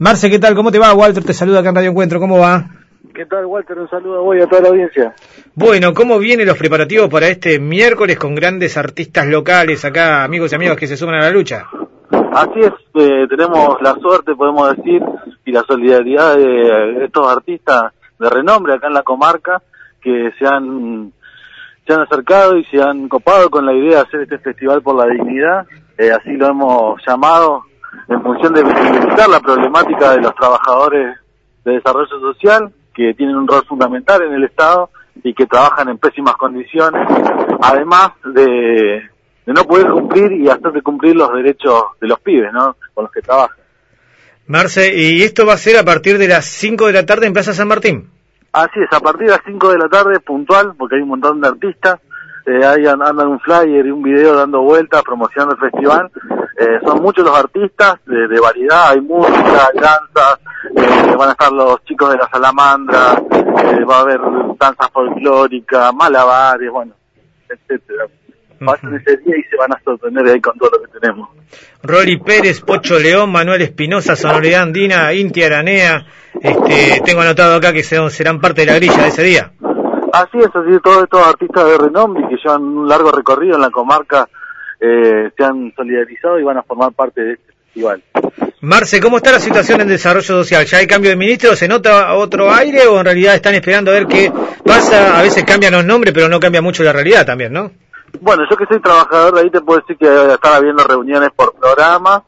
Marce, ¿qué tal? ¿Cómo te va? Walter te saluda acá en Radio Encuentro, ¿cómo va? ¿Qué tal, Walter? Un saludo a vos y a toda la audiencia. Bueno, ¿cómo vienen los preparativos para este miércoles con grandes artistas locales acá, amigos y amigas que se suman a la lucha? Así es, tenemos la suerte, podemos decir, y la solidaridad de estos artistas de renombre acá en la comarca que se han acercado y se han copado con la idea de hacer este Festival por la Dignidad. Así lo hemos llamado en función de visibilizar la problemática de los trabajadores de desarrollo social, que tienen un rol fundamental en el Estado y que trabajan en pésimas condiciones, además de no poder cumplir y hacer de cumplir los derechos de los pibes, ¿no?, con los que trabajan. Marce, ¿y esto va a ser a partir de las 5 de la tarde en Plaza San Martín? Así es, a partir de las 5 de la tarde, puntual, porque hay un montón de artistas, ahí andan un flyer y un video dando vueltas, promocionando el festival. Son muchos los artistas de variedad, hay música, danza, van a estar los chicos de la salamandra, va a haber danzas folclóricas, malabares, bueno, etcétera. Pasan ese día y se van a sorprender ahí con todo lo que tenemos. Rolly Pérez, Pocho León, Manuel Espinosa, Sonoridad Andina, Inti Aranea, tengo anotado acá que serán parte de la grilla de ese día. Así es, todos estos artistas de renombre que llevan un largo recorrido en la comarca se han solidarizado y van a formar parte de este festival. Marce, ¿cómo está la situación en desarrollo social? ¿Ya hay cambio de ministro? ¿Se nota otro aire o en realidad están esperando a ver qué pasa? A veces cambian los nombres, pero no cambia mucho la realidad también, ¿no? Bueno, yo que soy trabajador de ahí te puedo decir que están habiendo reuniones por programa,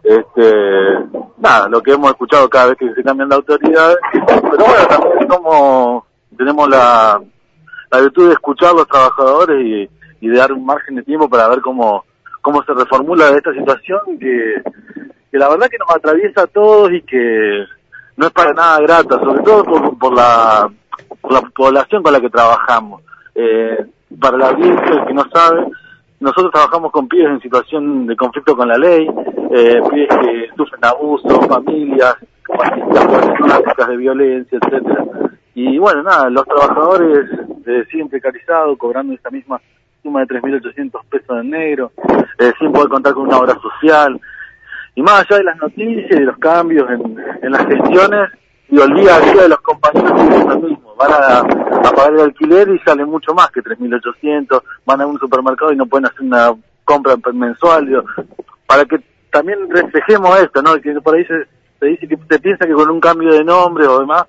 nada, lo que hemos escuchado cada vez que se cambian de autoridades, pero bueno, también como tenemos la virtud de escuchar a los trabajadores y de dar un margen de tiempo para ver cómo se reformula esta situación que la verdad que nos atraviesa a todos y que no es para nada grata, sobre todo por la población con la que trabajamos. Para la audiencia que no sabe, nosotros trabajamos con pibes en situación de conflicto con la ley, pibes que sufren abuso, familias, problemáticas de violencia, etcétera. Y bueno, nada, los trabajadores siguen precarizados, cobrando esa misma suma de 3.800 pesos en negro, sin poder contar con una obra social. Y más allá de las noticias y de los cambios en las gestiones, y el día a día de los compañeros es lo mismo. Van a pagar el alquiler y sale mucho más que 3.800, van a un supermercado y no pueden hacer una compra mensual, digo, para que también reflejemos esto, ¿no? Que por ahí se dice que se piensa que con un cambio de nombre o demás,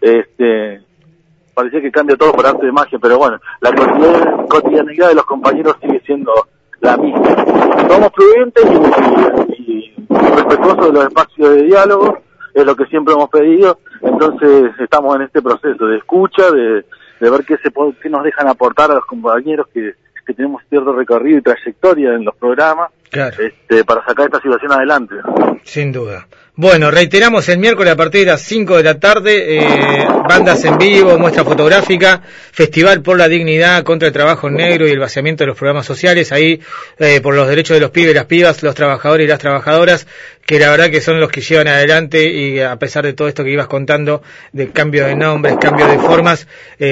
parecía que cambia todo por arte de magia, pero bueno, la cotidianidad de los compañeros sigue siendo la misma. Somos prudentes y respetuosos de los espacios de diálogo, es lo que siempre hemos pedido, entonces estamos en este proceso de escucha, de ver qué nos dejan aportar a los compañeros que tenemos cierto recorrido y trayectoria en los programas, claro, para sacar esta situación adelante. Sin duda. Bueno, reiteramos el miércoles a partir de las 5 de la tarde, bandas en vivo, muestra fotográfica, Festival por la Dignidad contra el trabajo negro y el vaciamiento de los programas sociales, ahí por los derechos de los pibes, las pibas, los trabajadores y las trabajadoras, que la verdad que son los que llevan adelante y a pesar de todo esto que ibas contando, de cambio de nombres, cambio de formas,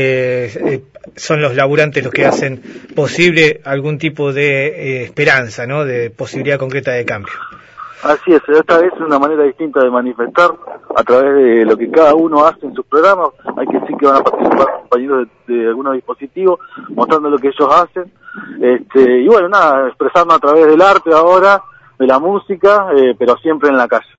son los laburantes los que hacen posible algún tipo de esperanza, ¿no?, de posibilidad concreta de cambio. Así es, esta vez es una manera distinta de manifestar a través de lo que cada uno hace en sus programas. Hay que decir que van a participar compañeros de algunos dispositivos mostrando lo que ellos hacen. Y bueno, nada, expresarnos a través del arte ahora, de la música, pero siempre en la calle.